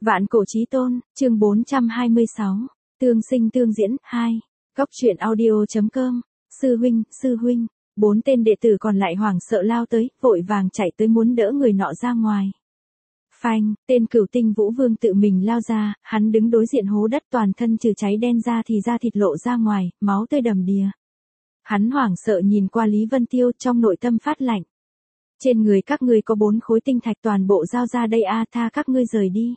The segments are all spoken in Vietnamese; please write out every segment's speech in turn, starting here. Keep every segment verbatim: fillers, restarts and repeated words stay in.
Vạn cổ chí tôn, chương bốn trăm hai mươi sáu, tương sinh tương diễn, hai. Góc truyện audio.com, sư huynh, sư huynh, bốn tên đệ tử còn lại hoảng sợ lao tới, vội vàng chạy tới muốn đỡ người nọ ra ngoài. Phanh, tên Cửu Tinh Vũ Vương tự mình lao ra, hắn đứng đối diện hố đất toàn thân trừ cháy đen ra thì da thịt lộ ra ngoài, máu tươi đầm đìa. Hắn hoảng sợ nhìn qua Lý Vân Tiêu trong nội tâm phát lạnh. Trên người các ngươi có bốn khối tinh thạch toàn bộ giao ra đây a, tha các ngươi rời đi.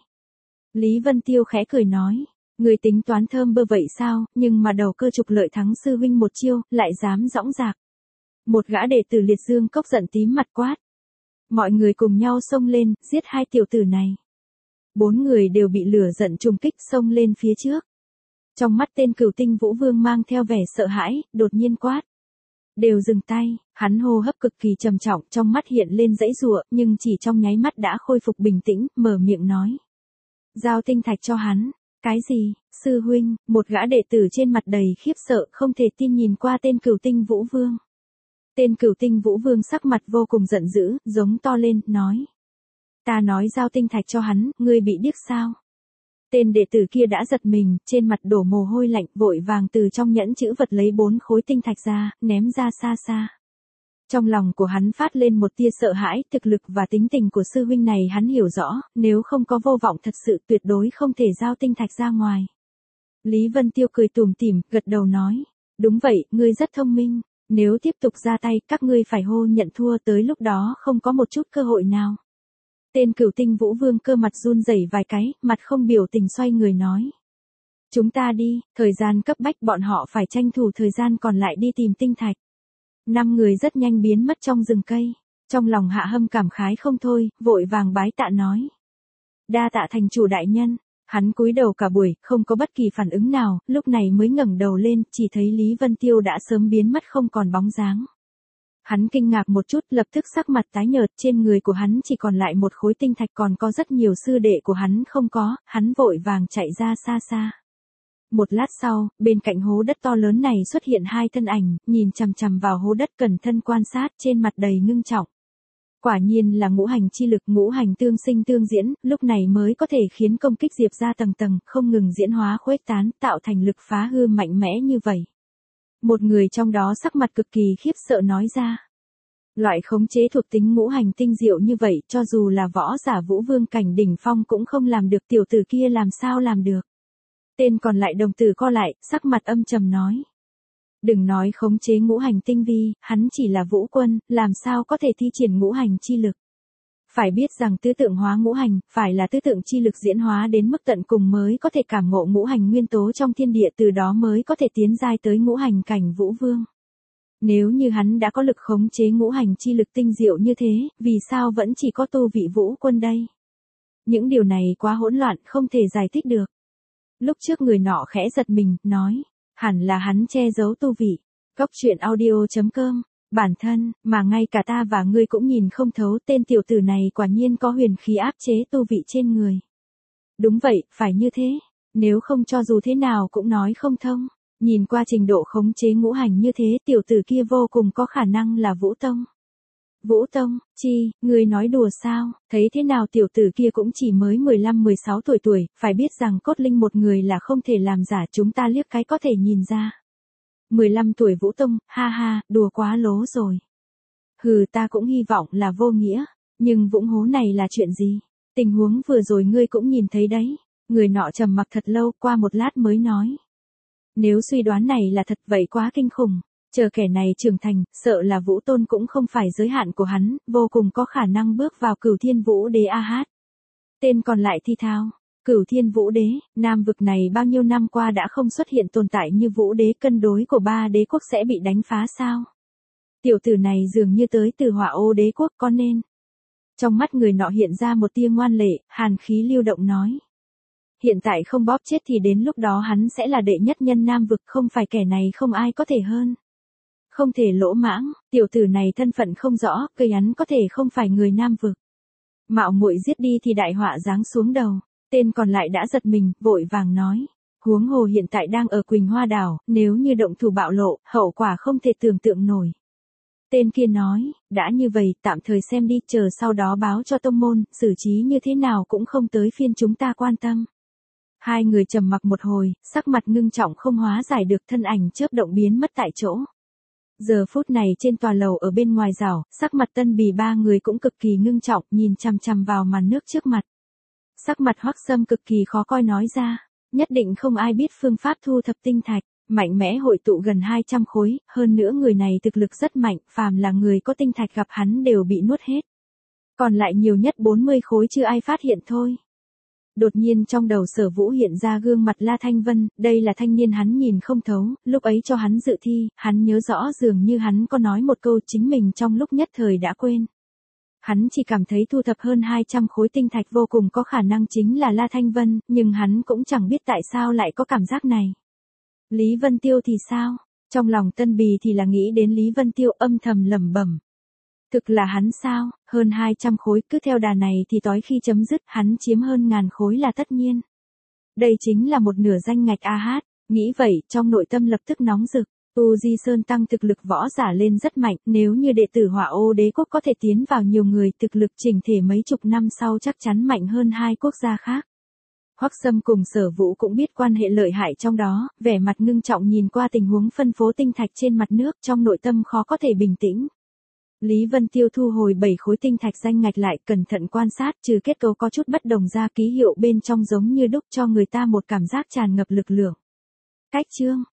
Lý Vân Tiêu khẽ cười nói, người tính toán thơm bơ vậy sao, nhưng mà đầu cơ trục lợi thắng sư huynh một chiêu, lại dám dõng dạc. Một gã đệ tử Liệt Dương Cốc giận tím mặt quát. Mọi người cùng nhau xông lên, giết hai tiểu tử này. Bốn người đều bị lửa giận trùng kích xông lên phía trước. Trong mắt tên Cửu Tinh Vũ Vương mang theo vẻ sợ hãi, đột nhiên quát. Đều dừng tay, hắn hô hấp cực kỳ trầm trọng, trong mắt hiện lên dãy giụa, nhưng chỉ trong nháy mắt đã khôi phục bình tĩnh, mở miệng nói. Giao tinh thạch cho hắn. Cái gì, sư huynh, một gã đệ tử trên mặt đầy khiếp sợ, không thể tin nhìn qua tên Cửu Tinh Vũ Vương. Tên Cửu Tinh Vũ Vương sắc mặt vô cùng giận dữ, giống to lên, nói. Ta nói giao tinh thạch cho hắn, ngươi bị điếc sao? Tên đệ tử kia đã giật mình, trên mặt đổ mồ hôi lạnh, vội vàng từ trong nhẫn chữ vật lấy bốn khối tinh thạch ra, ném ra xa xa. Trong lòng của hắn phát lên một tia sợ hãi, thực lực và tính tình của sư huynh này hắn hiểu rõ, nếu không có vô vọng thật sự tuyệt đối không thể giao tinh thạch ra ngoài. Lý Vân Tiêu cười tủm tỉm, gật đầu nói, đúng vậy, ngươi rất thông minh, nếu tiếp tục ra tay, các ngươi phải hô nhận thua, tới lúc đó không có một chút cơ hội nào. Tên Cửu Tinh Vũ Vương cơ mặt run rẩy vài cái, mặt không biểu tình xoay người nói. Chúng ta đi, thời gian cấp bách bọn họ phải tranh thủ thời gian còn lại đi tìm tinh thạch. Năm người rất nhanh biến mất trong rừng cây. Trong lòng Hạ Hâm cảm khái không thôi, vội vàng bái tạ nói. Đa tạ thành chủ đại nhân. Hắn cúi đầu cả buổi, không có bất kỳ phản ứng nào, lúc này mới ngẩng đầu lên, chỉ thấy Lý Vân Tiêu đã sớm biến mất không còn bóng dáng. Hắn kinh ngạc một chút, lập tức sắc mặt tái nhợt, trên người của hắn chỉ còn lại một khối tinh thạch, còn có rất nhiều sư đệ của hắn không có, hắn vội vàng chạy ra xa xa. Một lát sau, bên cạnh hố đất to lớn này xuất hiện hai thân ảnh, nhìn chằm chằm vào hố đất cẩn thận quan sát, trên mặt đầy ngưng trọng. Quả nhiên là ngũ hành chi lực, ngũ hành tương sinh tương diễn, lúc này mới có thể khiến công kích Diệp ra tầng tầng, không ngừng diễn hóa khuếch tán, tạo thành lực phá hư mạnh mẽ như vậy. Một người trong đó sắc mặt cực kỳ khiếp sợ nói ra. Loại khống chế thuộc tính ngũ hành tinh diệu như vậy, cho dù là võ giả Vũ Vương cảnh đỉnh phong cũng không làm được, tiểu tử kia làm sao làm được. Tên còn lại đồng tử co lại, sắc mặt âm trầm nói. Đừng nói khống chế ngũ hành tinh vi, hắn chỉ là vũ quân, làm sao có thể thi triển ngũ hành chi lực. Phải biết rằng tứ tượng hóa ngũ hành, phải là tứ tượng chi lực diễn hóa đến mức tận cùng mới có thể cảm ngộ ngũ hành nguyên tố trong thiên địa, từ đó mới có thể tiến giai tới ngũ hành cảnh Vũ Vương. Nếu như hắn đã có lực khống chế ngũ hành chi lực tinh diệu như thế, vì sao vẫn chỉ có tu vị vũ quân đây? Những điều này quá hỗn loạn, không thể giải thích được. Lúc trước người nọ khẽ giật mình, nói, hẳn là hắn che giấu tu vị. Góc truyện audio.com, bản thân, mà ngay cả ta và ngươi cũng nhìn không thấu, tên tiểu tử này quả nhiên có huyền khí áp chế tu vị trên người. Đúng vậy, phải như thế, nếu không cho dù thế nào cũng nói không thông. Nhìn qua trình độ khống chế ngũ hành như thế, tiểu tử kia vô cùng có khả năng là Vũ Tông. Vũ Tông, chi, ngươi nói đùa sao, thấy thế nào tiểu tử kia cũng chỉ mới mười lăm mười sáu tuổi tuổi, phải biết rằng cốt linh một người là không thể làm giả, chúng ta liếc cái có thể nhìn ra. mười lăm tuổi Vũ Tông, ha ha, đùa quá lố rồi. Hừ, ta cũng hy vọng là vô nghĩa, nhưng vũng hố này là chuyện gì? Tình huống vừa rồi ngươi cũng nhìn thấy đấy. Người nọ trầm mặc thật lâu, qua một lát mới nói. Nếu suy đoán này là thật vậy quá kinh khủng. Chờ kẻ này trưởng thành, sợ là Vũ Tôn cũng không phải giới hạn của hắn, vô cùng có khả năng bước vào Cửu Thiên Vũ Đế a hát. Tên còn lại thi thao, Cửu Thiên Vũ Đế, nam vực này bao nhiêu năm qua đã không xuất hiện tồn tại như Vũ Đế, cân đối của ba đế quốc sẽ bị đánh phá sao? Tiểu tử này dường như tới từ Hỏa Ô đế quốc, có nên. Trong mắt người nọ hiện ra một tia ngoan lệ, hàn khí lưu động nói. Hiện tại không bóp chết thì đến lúc đó hắn sẽ là đệ nhất nhân nam vực, không phải kẻ này không ai có thể hơn. Không thể lỗ mãng, tiểu tử này thân phận không rõ, cây hắn có thể không phải người nam vực. Mạo muội giết đi thì đại họa giáng xuống đầu, tên còn lại đã giật mình, vội vàng nói. Huống hồ hiện tại đang ở Quỳnh Hoa Đảo, nếu như động thủ bạo lộ, hậu quả không thể tưởng tượng nổi. Tên kia nói, đã như vậy tạm thời xem đi, chờ sau đó báo cho tông môn, xử trí như thế nào cũng không tới phiên chúng ta quan tâm. Hai người trầm mặc một hồi, sắc mặt ngưng trọng không hóa giải được, thân ảnh chớp động biến mất tại chỗ. Giờ phút này trên tòa lầu ở bên ngoài rào, sắc mặt Tân Bì ba người cũng cực kỳ ngưng trọng, nhìn chằm chằm vào màn nước trước mặt. Sắc mặt Hoắc Sâm cực kỳ khó coi nói ra, nhất định không ai biết phương pháp thu thập tinh thạch, mạnh mẽ hội tụ gần hai trăm khối, hơn nữa người này thực lực rất mạnh, phàm là người có tinh thạch gặp hắn đều bị nuốt hết. Còn lại nhiều nhất bốn mươi khối chưa ai phát hiện thôi. Đột nhiên trong đầu Sở Vũ hiện ra gương mặt La Thanh Vân, đây là thanh niên hắn nhìn không thấu, lúc ấy cho hắn dự thi, hắn nhớ rõ dường như hắn có nói một câu chính mình trong lúc nhất thời đã quên. Hắn chỉ cảm thấy thu thập hơn hai trăm khối tinh thạch vô cùng có khả năng chính là La Thanh Vân, nhưng hắn cũng chẳng biết tại sao lại có cảm giác này. Lý Vân Tiêu thì sao? Trong lòng Tân Bì thì là nghĩ đến Lý Vân Tiêu âm thầm lẩm bẩm. Thực là hắn sao, hơn hai trăm khối, cứ theo đà này thì tối khi chấm dứt, hắn chiếm hơn ngàn khối là tất nhiên. Đây chính là một nửa danh ngạch a hát, nghĩ vậy, trong nội tâm lập tức nóng rực. U Di Sơn tăng thực lực võ giả lên rất mạnh, nếu như đệ tử Hỏa Ô Đế quốc có thể tiến vào nhiều người, thực lực chỉnh thể mấy chục năm sau chắc chắn mạnh hơn hai quốc gia khác. Hoắc Sâm cùng Sở Vũ cũng biết quan hệ lợi hại trong đó, vẻ mặt ngưng trọng nhìn qua tình huống phân phối tinh thạch trên mặt nước, trong nội tâm khó có thể bình tĩnh. Lý Vân Tiêu thu hồi bảy khối tinh thạch danh ngạch lại, cẩn thận quan sát, trừ kết cấu có chút bất đồng ra, ký hiệu bên trong giống như đúc cho người ta một cảm giác tràn ngập lực lượng. Cách chương